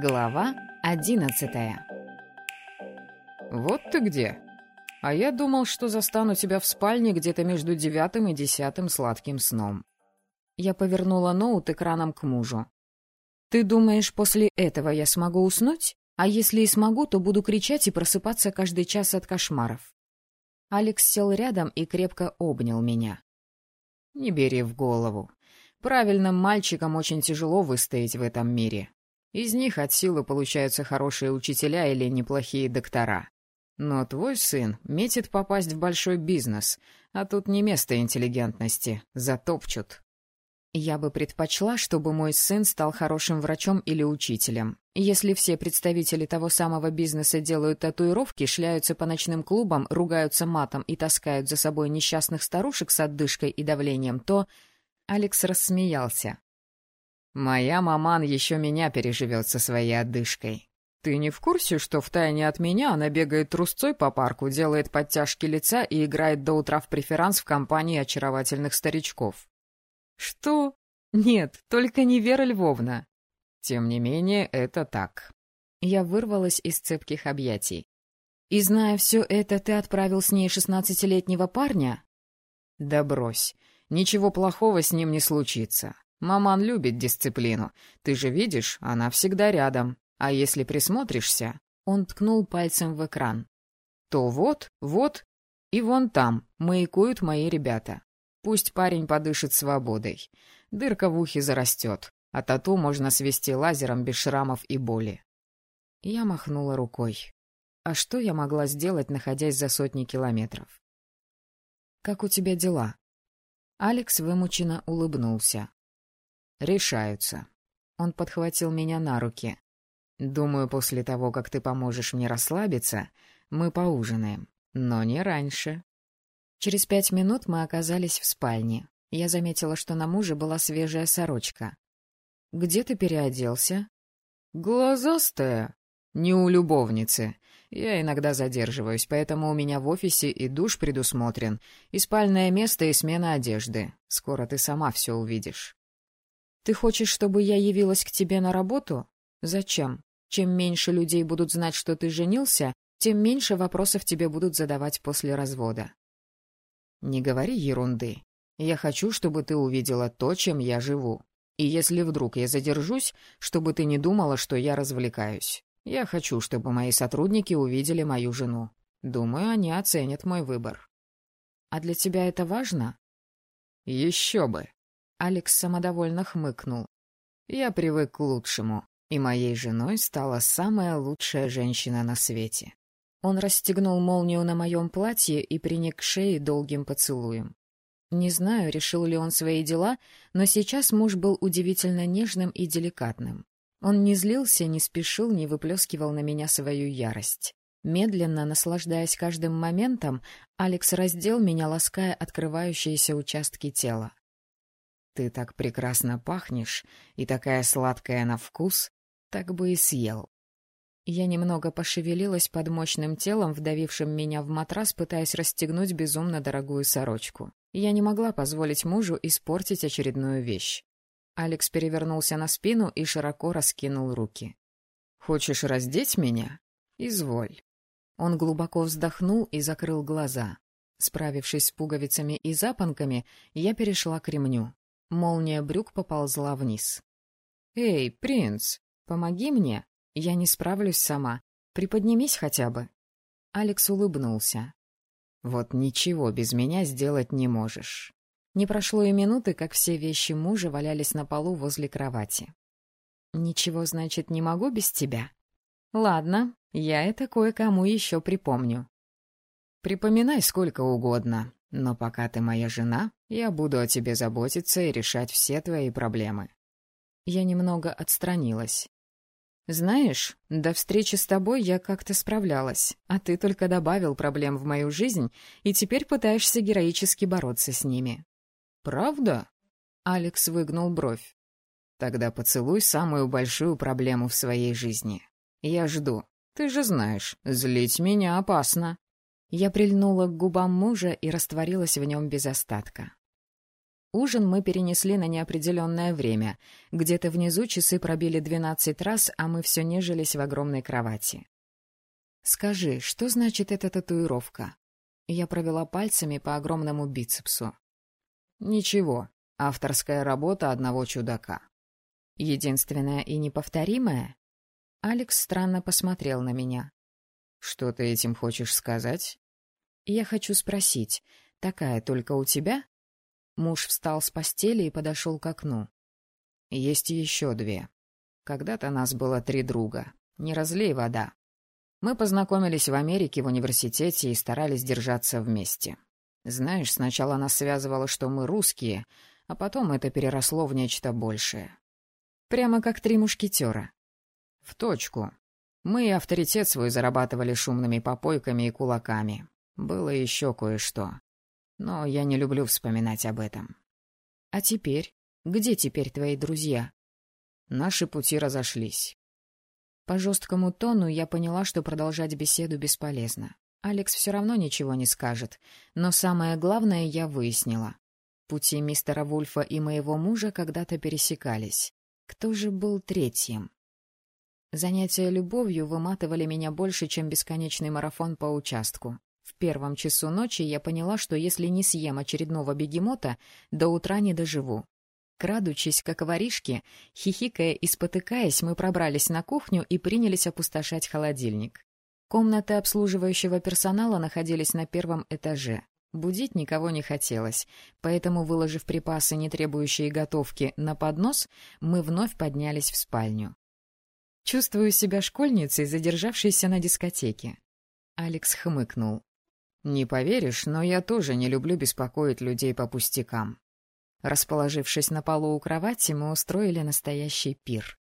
Глава 11. «Вот ты где! А я думал, что застану тебя в спальне где-то между 9 и 10 сладким сном». Я повернула ноут экраном к мужу. «Ты думаешь, после этого я смогу уснуть? А если и смогу, то буду кричать и просыпаться каждый час от кошмаров». Алекс сел рядом и крепко обнял меня. «Не бери в голову. Правильным мальчикам очень тяжело выстоять в этом мире. Из них от силы получаются хорошие учителя или неплохие доктора. Но твой сын метит попасть в большой бизнес, а тут не место интеллигентности, затопчут». Я бы предпочла, чтобы мой сын стал хорошим врачом или учителем. Если все представители того самого бизнеса делают татуировки, шляются по ночным клубам, ругаются матом и таскают за собой несчастных старушек с отдышкой и давлением, то... Алекс рассмеялся. «Моя маман еще меня переживет со своей отдышкой. Ты не в курсе, что втайне от меня она бегает трусцой по парку, делает подтяжки лица и играет до утра в преферанс в компании очаровательных старичков?» «Что? Нет, только не Вера Львовна». «Тем не менее, это так». Я вырвалась из цепких объятий. «И зная все это, ты отправил с ней 16-летнего парня?» «Да брось. Ничего плохого с ним не случится. Маман любит дисциплину. Ты же видишь, она всегда рядом. А если присмотришься...» Он ткнул пальцем в экран. «То вот, вот и вон там маякуют мои ребята. Пусть парень подышит свободой. Дырка в ухе зарастет, а тату можно свести лазером без шрамов и боли». Я махнула рукой. А что я могла сделать, находясь за сотни километров? «Как у тебя дела?» Алекс вымученно улыбнулся. «Решаются». Он подхватил меня на руки. «Думаю, после того, как ты поможешь мне расслабиться, мы поужинаем, но не раньше». Через 5 минут мы оказались в спальне. Я заметила, что на муже была свежая сорочка. «Где ты переоделся?» «Глазастая. Не у любовницы. Я иногда задерживаюсь, поэтому у меня в офисе и душ предусмотрен, и спальное место, и смена одежды. Скоро ты сама все увидишь». «Ты хочешь, чтобы я явилась к тебе на работу? Зачем? Чем меньше людей будут знать, что ты женился, тем меньше вопросов тебе будут задавать после развода». «Не говори ерунды. Я хочу, чтобы ты увидела то, чем я живу. И если вдруг я задержусь, чтобы ты не думала, что я развлекаюсь. Я хочу, чтобы мои сотрудники увидели мою жену. Думаю, они оценят мой выбор». «А для тебя это важно?» «Еще бы». Алекс самодовольно хмыкнул. «Я привык к лучшему, и моей женой стала самая лучшая женщина на свете». Он расстегнул молнию на моем платье и приник к шее долгим поцелуем. Не знаю, решил ли он свои дела, но сейчас муж был удивительно нежным и деликатным. Он не злился, не спешил, не выплескивал на меня свою ярость. Медленно, наслаждаясь каждым моментом, Алекс раздел меня, лаская открывающиеся участки тела. «Ты так прекрасно пахнешь и такая сладкая на вкус, так бы и съел». Я немного пошевелилась под мощным телом, вдавившим меня в матрас, пытаясь расстегнуть безумно дорогую сорочку. Я не могла позволить мужу испортить очередную вещь. Алекс перевернулся на спину и широко раскинул руки. «Хочешь раздеть меня? Изволь». Он глубоко вздохнул и закрыл глаза. Справившись с пуговицами и запонками, я перешла к ремню. Молния брюк поползла вниз. «Эй, принц, помоги мне. Я не справлюсь сама. Приподнимись хотя бы». Алекс улыбнулся. «Вот ничего без меня сделать не можешь». Не прошло и минуты, как все вещи мужа валялись на полу возле кровати. «Ничего, значит, не могу без тебя? Ладно, я это кое-кому еще припомню». «Припоминай сколько угодно, но пока ты моя жена, я буду о тебе заботиться и решать все твои проблемы». Я немного отстранилась. «Знаешь, до встречи с тобой я как-то справлялась, а ты только добавил проблем в мою жизнь и теперь пытаешься героически бороться с ними». «Правда?» — Алекс выгнул бровь. «Тогда поцелуй самую большую проблему в своей жизни. Я жду. Ты же знаешь, злить меня опасно». Я прильнула к губам мужа и растворилась в нем без остатка. Ужин мы перенесли на неопределенное время. Где-то внизу часы пробили 12 раз, а мы все нежились в огромной кровати. «Скажи, что значит эта татуировка?» Я провела пальцами по огромному бицепсу. «Ничего. Авторская работа одного чудака». «Единственная и неповторимая?» Алекс странно посмотрел на меня. «Что ты этим хочешь сказать?» «Я хочу спросить, такая только у тебя?» Муж встал с постели и подошел к окну. «Есть еще 2. Когда-то нас было 3 друга. Не разлей вода. Мы познакомились в Америке в университете и старались держаться вместе. Знаешь, сначала нас связывало, что мы русские, а потом это переросло в нечто большее». «Прямо как 3 мушкетера». «В точку. Мы и авторитет свой зарабатывали шумными попойками и кулаками. Было еще кое-что. Но я не люблю вспоминать об этом». «А теперь? Где теперь твои друзья?» Наши пути разошлись. По жесткому тону я поняла, что продолжать беседу бесполезно. Алекс все равно ничего не скажет. Но самое главное я выяснила. Пути мистера Вульфа и моего мужа когда-то пересекались. Кто же был третьим? Занятия любовью выматывали меня больше, чем бесконечный марафон по участку. В 1 часу ночи я поняла, что если не съем очередного бегемота, до утра не доживу. Крадучись, как воришки, хихикая и спотыкаясь, мы пробрались на кухню и принялись опустошать холодильник. Комнаты обслуживающего персонала находились на 1 этаже. Будить никого не хотелось, поэтому, выложив припасы, не требующие готовки, на поднос, мы вновь поднялись в спальню. Чувствую себя школьницей, задержавшейся на дискотеке. Алекс хмыкнул. «Не поверишь, но я тоже не люблю беспокоить людей по пустякам». Расположившись на полу у кровати, мы устроили настоящий пир.